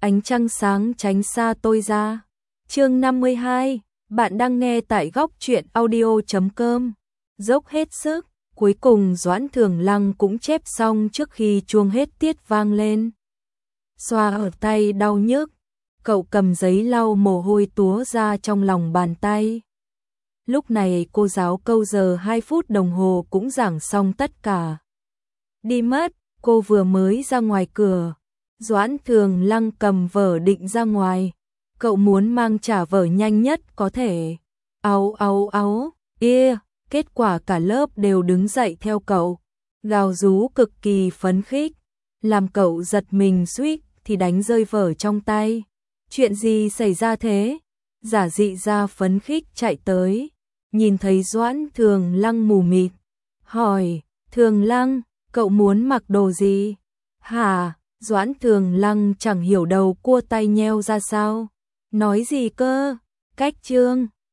ánh trăng sáng tránh xa tôi ra. Chương 52, bạn đang nghe tại góc truyện audio.com. Dốc hết sức, cuối cùng Doãn Thường Lăng cũng chép xong trước khi chuông hết tiết vang lên. Xoa ở tay đau nhức, cậu cầm giấy lau mồ hôi túa ra trong lòng bàn tay. Lúc này cô giáo câu giờ 2 phút đồng hồ cũng giảng xong tất cả. Đi mất, cô vừa mới ra ngoài cửa. Doãn Thường Lăng cầm vở định ra ngoài. Cậu muốn mang trả vở nhanh nhất có thể. Áu áu áu, kết quả cả lớp đều đứng dậy theo cậu. Gào rú cực kỳ phấn khích. Làm cậu giật mình suýt thì đánh rơi vở trong tay. Chuyện gì xảy ra thế? Giả dị ra phấn khích chạy tới. Nhìn thấy Doãn Thường Lăng mù mịt. Hỏi, Thường Lăng, cậu muốn mặc đồ gì? Hả? Doãn Thường Lăng chẳng hiểu đầu cua tay nheo ra sao. Nói gì cơ? Cách chương